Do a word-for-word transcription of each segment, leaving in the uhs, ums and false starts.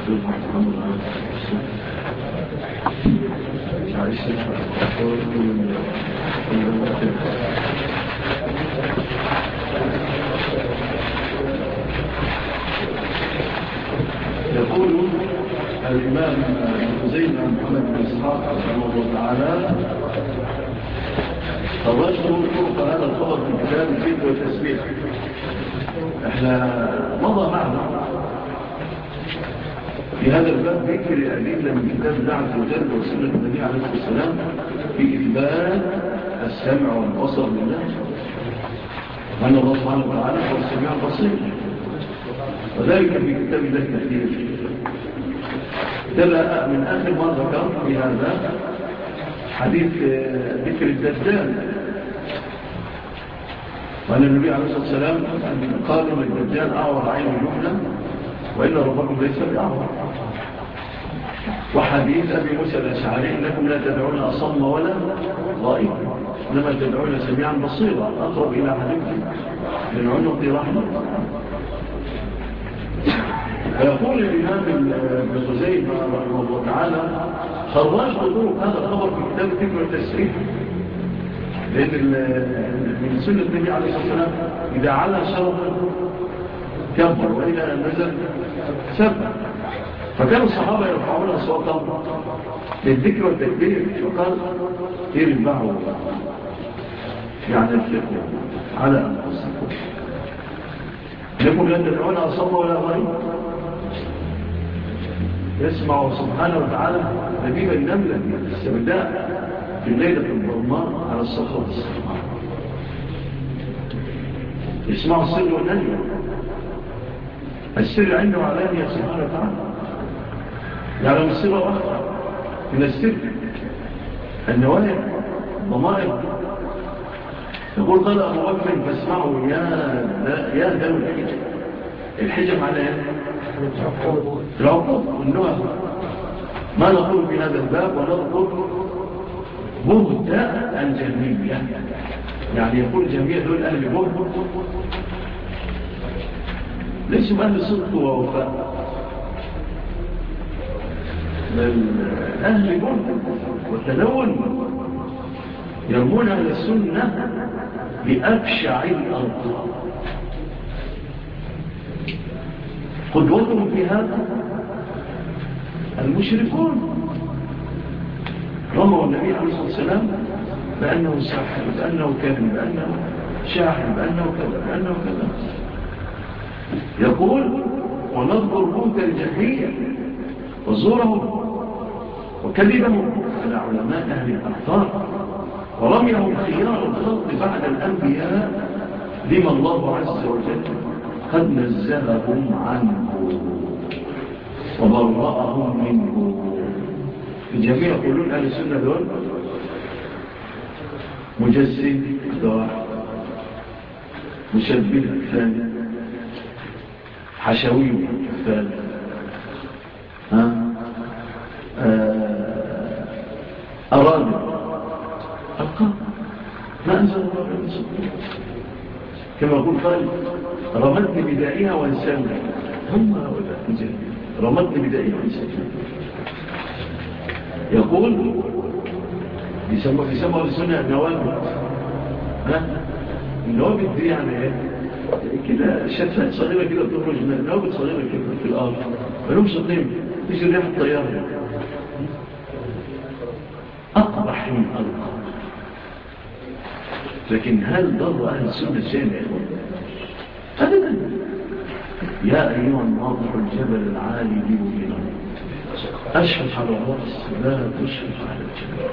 يقول الإمام زيد بن محمد بن إسحاق رحمه الله تعالى: خرجت طرق هذا الخبر في كتاب الذكر والتسبيح. احنا مضى معنا في هذا الباب ذكر الأدلة من كتاب الله عز وجل وسنة النبي عليه الصلاة والسلام في إثبات السمع والبصر لله، وأن الله سبحانه وتعالى هو السميع البصير، وذلك في كتاب الله كثير. تبع من آخر ما ذكر في هذا حديث ذكر الدجال، وأن النبي عليه الصلاة والسلام قال أن الدجال أعور عين جملة وإلا ربكم ليس بأعور. وحديث أبي موسى الأشعري: إنكم لا تدعون أصم ولا غائب، إنما تدعون سميعا بصيرا أقرب إلى حديث من عنق رحمه. فيقول الإمام ابن خزيمة رحمه الله تعالى: خرجت طرق هذا الخبر في كتاب الذكر والتسبيح، لأن من سنة النبي عليه الصلاة والسلام إذا علا شرط كبر وإذا نزل سبب، فكان الصحابة يرفعون أصواتهم للذكر والتكبير، فقال: ارفعوا يعني ارفقوا على أنفسكم، إنكم لا تدعون أصم ولا غائب. يسمع سبحانه وتعالى نبيب النملة السوداء في الليلة الظلماء على الصخرة الصخرة، يسمع السر والنجوى، السر عنده علانية سبحانه وتعالى، يعلم السر وأخطأ من السر النوايا الضمائر. يقول: قال أبو بكر: فاسمعوا يا يا ذوي الحجة. الحجة معناها العقوق والنوى. ما نقول في هذا الباب ونذكر بهتاء الجهمية، يعني يقول الجهمية دول أهل بهت، ليسوا أهل صدق ووفاء، بل أهل بهت وتلون، يرمون أهل السنة بأبشع الأرض. قدوتهم في هذا المشركون، رموا النبي عليه الصلاة والسلام بأنه ساحر، بأنه كاهن، بأنه شاعر، بأنه كذا، بأنه كذا. يقول: ونذكر بهت الجهمية وزورهم وكذبهم على علماء أهل الأخطار، ورميهم خيار الخلق بعد الأنبياء لما الله عز وجل قد نزههم عنه وبرأهم منه. الجميع يقولون أهل السنة دول مجسد واحد، مشبه الثاني، حشوي الثالث، أراد ألقى ما أنزل الله من سلطان، كما يقول قال: رمتني بدائها وانسان. هم هؤلاء مجرد رمتني بدائها وانسان. يقول يسمى يسمى السنة النوابل. النوابل دي يعني كده شتات صغيرة كده بتخرج من نوابل صغيرة كده في الأرض، ملهمش قيمة، تيجي ريح الطيارة أقبح من أرض. لكن هل ضر أهل السنة شيئا يا إخوان؟ أبدا. يا أيها الناظر الجبل العالي لي وبنا، أشفق على الرأس لا تشفق على الجبل.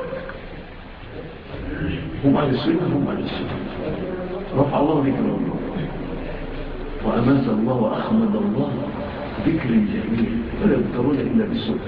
هم أهل السنة، هم أهل السنة. رفع الله ذكرهم وأمات الله وأحمد الله ذكر جميل، ولا يذكرون إلا بالسنة،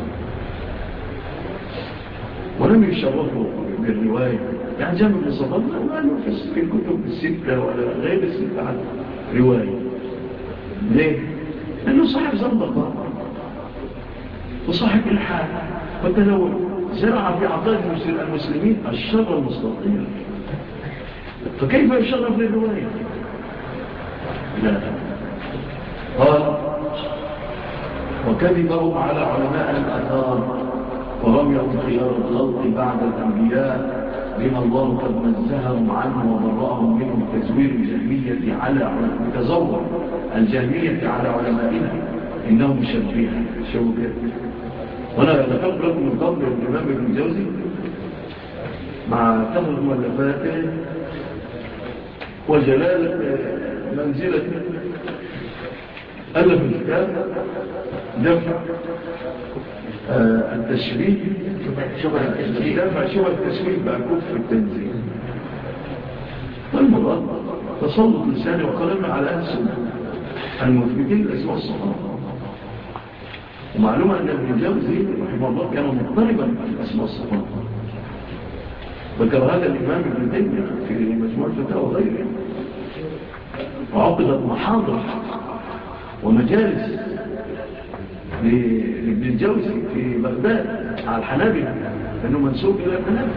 ولم يشرفوا بالرواية. يعني جامع بن صفر ما له في الكتب الستة ولا غير الستة عن رواية. ليه؟ لأنه صاحب زنبقة وصاحب الحال وتلون، زرع في عقائد المسلمين الشر المستطير، فكيف يشرف للرواية؟ لا. قال: وكذبهم على علماء الآثار ورميهم خيار الخلق بعد الأنبياء بما الله قد نزههم عنه وبرأهم منهم تزوير الجهمية على تزور الجهمية على علمائنا إنهم مشبهة شو كده. وأنا ذكرت لكم من قبل الإمام ابن الجوزي مع تخرج مؤلفاته وجلالة منزلته ألف الكتاب دفع آه التشبيه شبه التشبيه دفع شبه التشبيه بكفر التنزيل والمراد تسلط لساني وقلمي على أهل السنة المثبتين الأسماء الصفات. ومعلومة أن ابن الجوزي رحمه الله كان مضطربا في الأسماء الصفات. ذكر هذا الإمام ابن تيمية في مجموعة الفتاوى وغيره، وعقدت محاضر ومجالس لابن الجوزي في بغداد على الحنابلة لأنه منسوب إلى الحنابلة،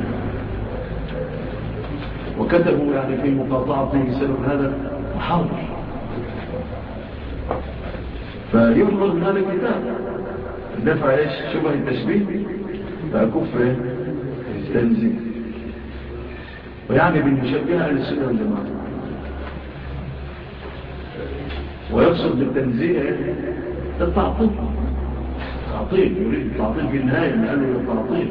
وكتبوا يعني في مقاطعته بسبب هذا محاضر. فيحضر من هذا الكتاب دفع ايش شبه التشبيه فكفر التنزيل، ويعني بالمشبهة أهل السنة والجماعة، ويقصد بالتنزيه التعطيل. تعطيل يريد التعطيل في النهاية من قالوا التعطيل.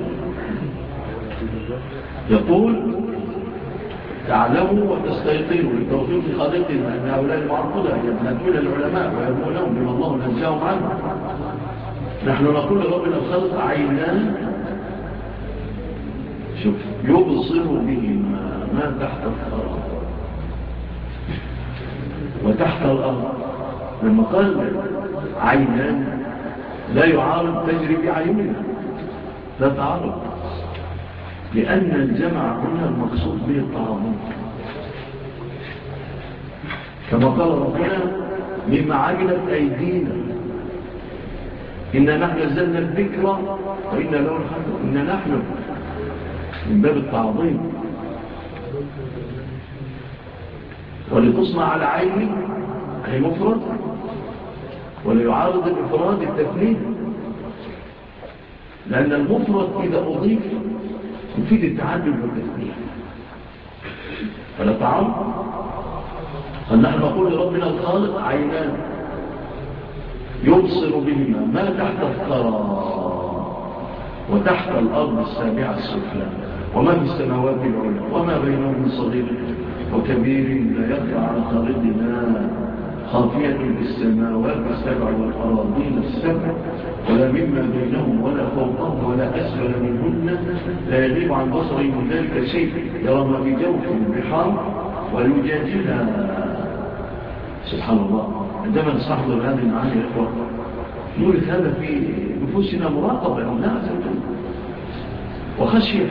يقول تعلموا وتستيقنوا للتوفيق خالقهم أن هؤلاء المعطلة يبنتون العلماء ويبنونهم بما الله نزاهم عنه. نحن نقول لربنا الخلق عينان شوف يبصر بهما ما تحت الثرى وتحت الأرض. لما قال عينان لا يعارض تجري بعيننا، لا تعارض، لأن الجمع هنا المقصود به التعاظم، كما قال ربنا مما عملت أيدينا إنا نحن نزلنا الذكر وإنا له الحمد. إنا نحن من باب التعظيم، ولتصنع على عيني أي مفرد، ولا يعارض الإفراد التثنيد، لأن المفرد إذا أضيف يفيد التعدد والتثنيد فلا تعارض. فنحن نقول لربنا الخالق عينان يبصر بهما ما تحت الثرى وتحت الأرض السابعة السفلى وما في السماوات العلى وما بينهم من صغير وكبير لا يخفى على خالقنا خافية في السماوات السبع والأراضين السبع ولا مما بينهم ولا فوقهم ولا أسفل منهن لا يغيب عن بصره من ذلك شيء يرى ما في جوف البحار ولجاجها. سبحان الله. عندما نستحضر هذه المعاني يا إخوة نورث هذا في نفوسنا مراقبة لله عز وجل وخشية.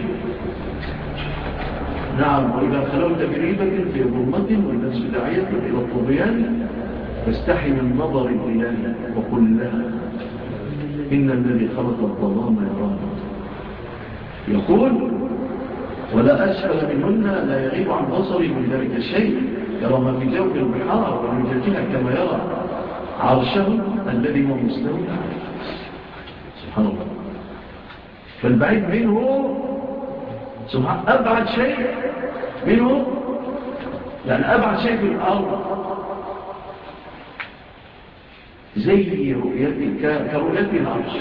نعم. وإذا خلوت بريبة في ظلمة والنفس داعية إلى الطغيان فاستحي من نظر الإله وقل لها إن الذي خلق الظلام يرانا. يقول ولا أسفل منهن لا يغيب عن بصري من ذلك الشيء يرى ما في جوف البحار ولجاجها كما يرى عرشه الذي هو مستوى. سبحان الله. فالبعيد منه سبحان أبعد شيء منه، يعني أبعد شيء في الأرض زي رؤيتي كرؤيتي العرش.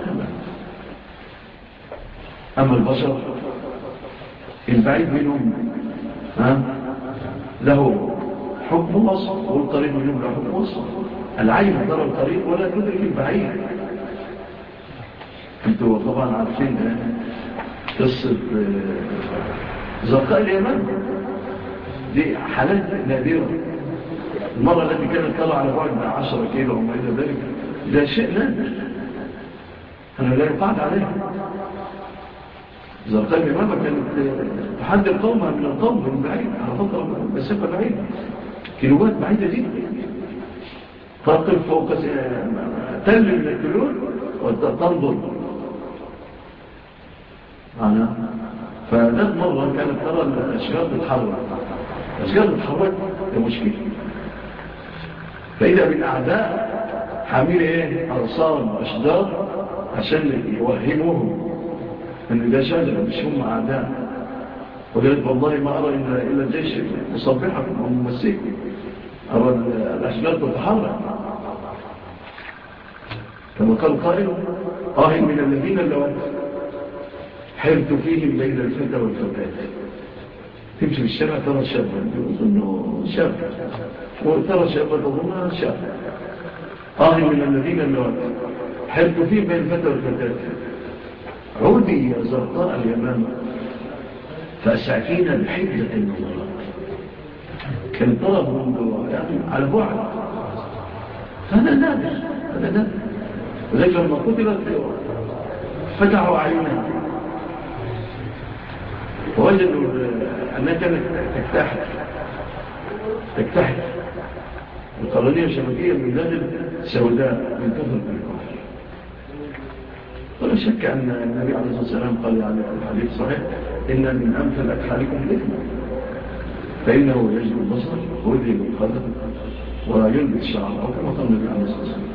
أما البشر البعيد منهم ها له حكم وصف والقريب منهم له حكم وصف. العين ترى القريب ولا تدرك البعيد. انتوا طبعا عارفين قصة زرقاء اليمن دي حالات نادرة. المرة التي كانت طلع على بعد عشرة كيلو وما إلى ذلك ده شيء نادر أنا لا يقعد عليه. زرقاء اليمن كانت تحدي قومها من القوم من بعيد على فترة مسافة بعيدة كيلوات بعيدة جدا، تقف فوق تل من التلول وتنظر أنا. فذات مرة كانت ترى الأشجار تتحرك، الأشجار تتحرك ده مشكلة. فإذا بالأعداء حامل ايه أرصان وأشجار عشان يوهموهم ان ده شجر مش هم أعداء. وقالت والله ما أرى إلا, إلا الجيش مصبحكم وممسكم، أرى الأشجار تتحرك كما قال قائل آه من الذين لو حرت فيهم بين الفتى والفتاة. تمشي في الشارع ترى شابا تظنه شاب، وترى شابا تظنها شاب. آه من الذين لو حرت فيهم بين الفتى والفتاة عودي يا زرقاء اليمامة فأسعفينا بحدة النظرات. كان طلب منذ يعني على بعد، هذا نادر، هذا نادر. وذلك لما قتلت فتحوا أعينها ووجدوا أنها كانت تكتحت تكتحت القرنية الشبكية من داخل سوداء من كثر الكفر. ولا شك أن النبي عليه الصلاة والسلام قال يعني الحديث صحيح إن من أمثل أكحالكم الإثم فإنه يجب البصر ويذهب القدر ويلبس الشعر أو كما قال النبي عليه الصلاة والسلام.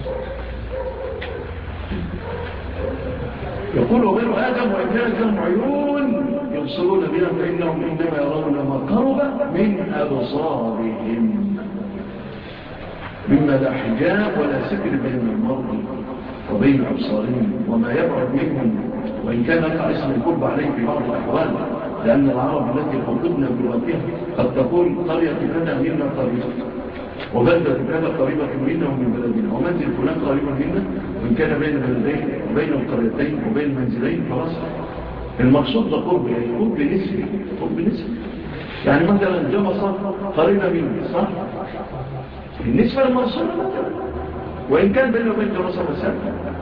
يقول وبنو آدم وإن كانت لهم عيون يبصرون بها فإنهم إنما يرون ما قرب من أبصارهم مما لا حجاب ولا ستر بين المرء وبين أبصارهم وما يبعد منهم، وإن كان لك اسم القرب عليه في بعض الأحوال، لأن العرب التي خطبنا بلغتها قد تقول قرية كذا منا قريبة وبلدة كذا قريبة منا ومن بلدنا ومنزل فلان قريبا منا، وإن كان بين بلدين وبين القريتين وبين المنزلين فرص. المقصود ده قرب يعني قرب نسبي، قرب نسبي يعني مثلا جمصة قريبة منا صح؟ بالنسبة للمقصود مثلا وإن كان بينه وبين جمصة مسافة.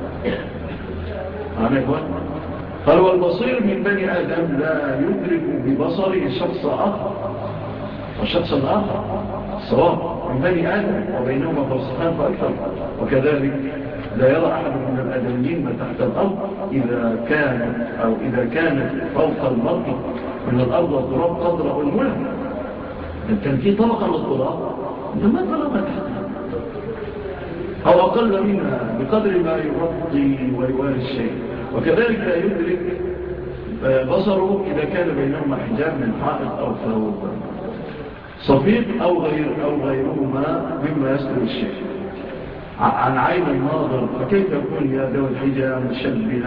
أنا يا إخوان قال والبصير من بني آدم لا يدرك ببصره شخص آخر وشخص آخر صواب من بني آدم وبينهما فرسخان فأكثر، وكذلك لا يرى أحد من الآدميين ما تحت الأرض إذا كانت أو إذا كانت فوق المرء من الأرض والتراب قدر الملك. إذا كان في طبقة للتراب ما ترى ما تحتها أو أقل منها بقدر ما يغطي ويواري الشيء. وكذلك لا يدرك بصره إذا كان بينهما حجاب من حائط أو ثوب صفيق أو غير أو غيرهما مما يستوي الشيء عن عين الناظر. فكيف يكون يا ذوي الحجاب مشبها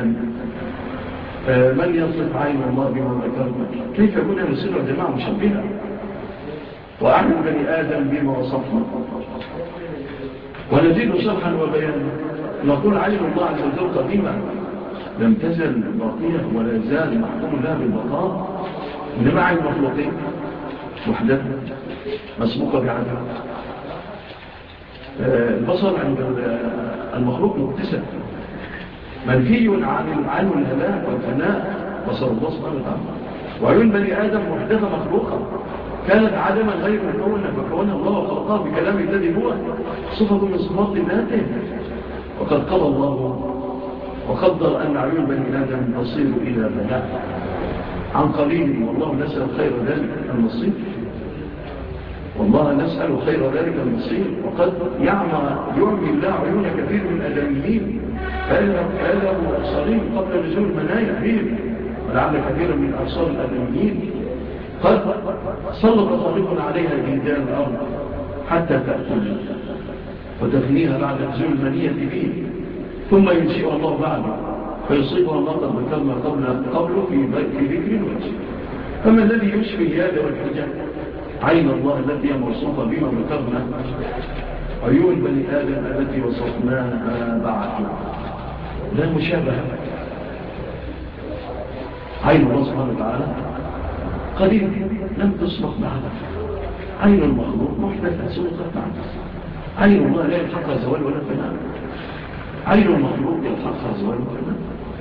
من يصف عين الله بما ذكرنا؟ كيف يكون أن يصير الجماعة مشبهة وأعلم بني آدم بما وصفنا؟ ونزيد شرحا وبيانا نقول عين الله عز وجل قديمة لم تزل باقية ولا زال محكوم لها بالبقاء، إنما عين المخلوقين وحدة مسبوقة بعدد. البصر عند المخلوق مكتسب منفي عن عنه الهلاك والفناء بصر الله سبحانه وتعالى. وعيون بني آدم محدثة مخلوقة كانت عدما غير مكونة فكونها الله وخلقها بكلام الذي هو صفة من صفات ذاته. وقد قضى الله وقدر أن عيون بني آدم تصير إلى بلاء عن قليل، والله نسأل خير ذلك المصير، والله نسأل خير ذلك المصير. وقد يعمى يعمي الله عيون كثير من الآدميين فهذا هو أبصارين قبل نزول المنايا فيهم، ولعل كثيرا من أبصار الآدميين قد سلط خالقنا عليها جيدان الأرض حتى تأكل وتفنيها بعد نزول المنية فيه، ثم ينشئها الله بعده فيصيبها الله قد ذكرنا قبل قبله في ذكر الوجه. فما الذي يشفي هذا والحجاب؟ عين الله التي هي موصوفة بما ذكرنا، عيون بني آدم التي وصفناها بعد لا مشابهة. عين الله سبحانه وتعالى قديم لم تسبق بعد، عين المخلوق محدثة سبقت بعد. عين الله لا يلحقها زوال ولا فناء، عين المخلوق يلحقها زوال ولا فناء.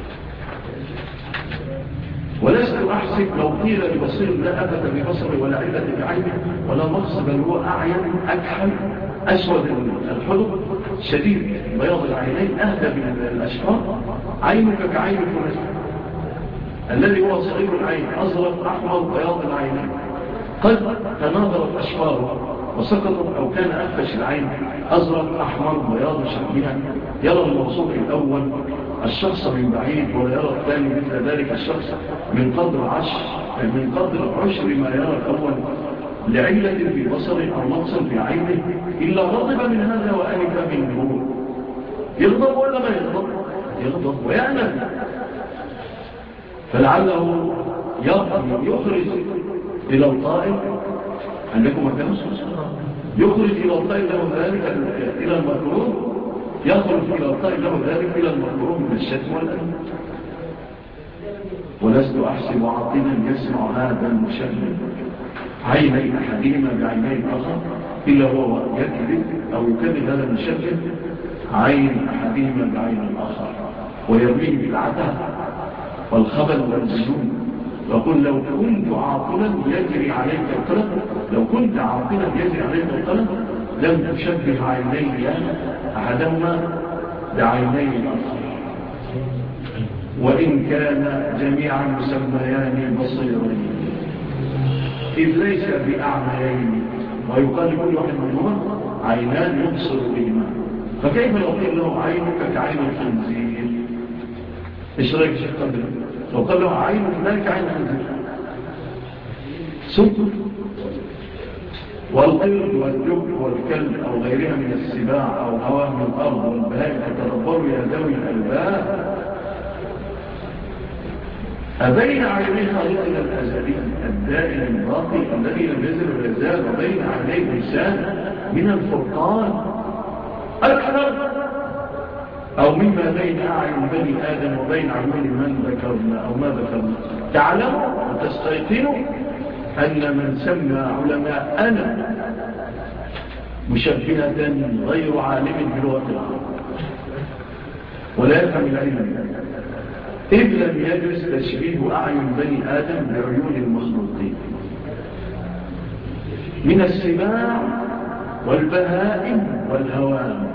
ولست أحسب لو قيل لبصير لا أبد ببصري ولا علة بعينه ولا مقص، بل هو أعين أكحل أسود الحلق شديد بياض العينين أهدى من الأشفار. عينك كعين فلان الذي هو صغير العين أزرق أحمر بياض العينين قد تناظرت أشفاره وسقطت أو كان أخفش العين أزرق أحمر بياض شبيها، يرى الموصوف الأول الشخص من بعيد ولا يرى الثاني مثل ذلك الشخص من قدر عشر من قدر عشر ما يرى الأول لعلة في بصر أو نقص في عينه إلا غضب من هذا وأنف منه. يغضب ولا ما يغضب؟ يغضب ويأنف، فلعله يخرج إلى الطائف أنكم مكانوا يخرج إلى الطائف له ذلك إلى المكروه، يخرج إلى الطائف له ذلك إلى المكروه من الشتم والأذى. ولست أحسب عاطلا يسمع هذا المشبه عيني أحدهما بعيني الآخر إلا هو يكذب أو يكذب هذا المشبه عين أحدهما بعين الآخر ويرميه بالعته والخبل والجنون. وقل لو كنت عاطلا يجري عليك القلم لو كنت عاطلا يجري عليك القلم لم تشبه عيني أحدهما بعيني الآخر وإن كان جميعا مسميان بصيرين إذ ليس بأعميين ويقال لكل واحد منهما عينان يبصر بهما. فكيف لو قيل له عينك كعين الخنزير؟ ايش رايك شيخ قدر لو قال له عينك ذلك عين الخنزير؟ سكر والقرد والجب والكلب أو غيرها من السباع أو هواه من الأرض والبهائم فتدبروا يا ذوي الألباب أبين عيني خالقنا الأزلي الدائم الباقي الذي لم يزل ولا يزال وبين عيني الإنسان من الفرقان أكثر أو مما بين أعين بني آدم وبين عيون من ذكرنا أو ما ذكرنا. تعلموا وتستيقنوا أن من سمى علماء أنا مشبهة غير عالم بلغة العرب ولا يفهم العلم إذ لم يجوز تشبيه أعين بني آدم بعيون المخلوقين من السباع والبهائم والهوام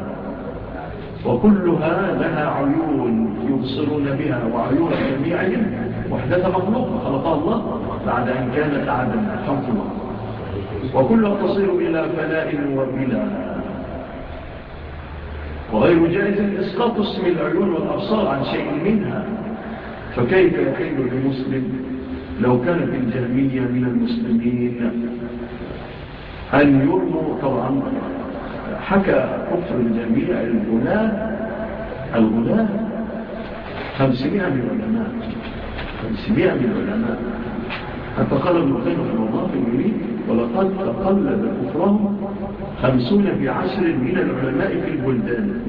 وكلها لها عيون يبصرون بها وعيون جميعهم وحدة مخلوق خلقها الله بعد أن كانت عدم الحمد الله وكلها تصل إلى فناء وبلا وغير جائز إسقاط اسم العيون والأبصار عن شيء منها. فكيف يحل لمسلم لو كانت الجهمية من المسلمين أن يرموا طبعا حكى كفر الجميع الغلاة الغلاة خمسمائة من العلماء خمسمائة من العلماء حتى قال ابن القيم رحمه الله في المريد ولقد تقلد كفرهم خمسون في عشر من العلماء في البلدان.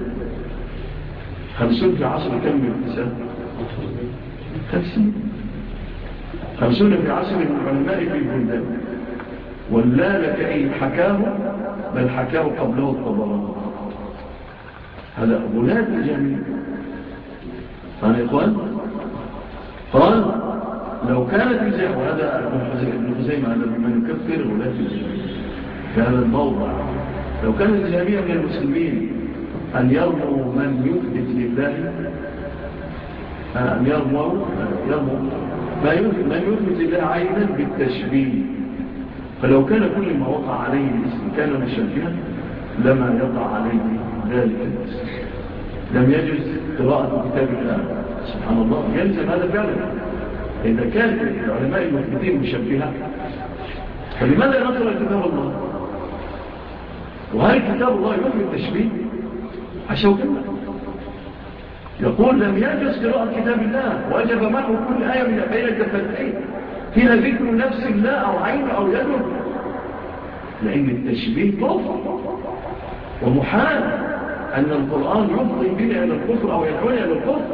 خمسون في عشر كم من الحساب؟ خمسين خمسون في عشر من العلماء في البلدان ولا لك إن حكاه بل حكاه قبله الطبراني. هذا غلاة الجميع. قال يا إخوان قال لو كانت الجهة وهذا ابن خزيمة هذا بمن يكفر غلاة الجميع في هذا الموضع. لو كانت الجميع من المسلمين أن يرموا من يثبت لله أن يرموا يرموا من يثبت لله عينا بالتشبيه فلو كان كل ما وقع عليه الاسم كان مشبها لما يقع عليه ذلك الاسم. لم يجوز قراءة كتاب الله سبحان الله يلزم هذا فعلا. إذا كان العلماء المثبتين مشبهة فلماذا نقرأ كتاب الله؟ وهل كتاب الله يثبت التشبيه؟ عشان كلمة يقول لم يجوز قراءة كتاب الله وأجب معه كل آية من الآية الفتحين فيها ذكر نفس الله أو عين أو يده لأن التشبيه كفر ومحال أن القرآن يفضي بنا إلى الكفر أو يدعون إلى الكفر.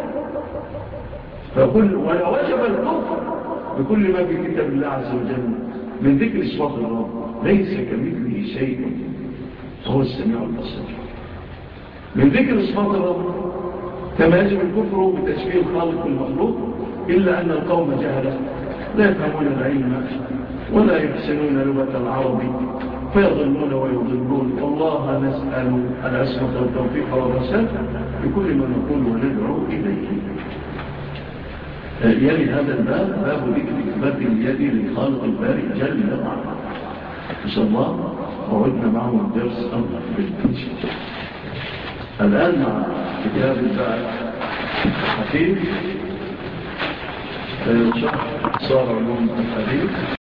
فيقول ولا وجب الكفر بكل ما في كتاب الله عز وجل من ذكر صفات الرب ليس كمثله شيء وهو السميع البصير. من ذكر صفات الرب كما يجب الكفر بتشبيه الخالق بالمخلوق إلا أن القوم جهلة لا يفهمون العلم ولا يحسنون لغة العرب فيضلون ويضلون. والله نسأل العصمة والتوفيق والرشاد بكل ما نقول وندعو إليه. يلي هذا الباب باب ذكر إثبات اليد للخالق البارئ جل وعلا. إن شاء الله وعدنا معهم الدرس أمر بالتنشي. الآن مع كتاب البعث حفيظ شرح صار علوم الحديث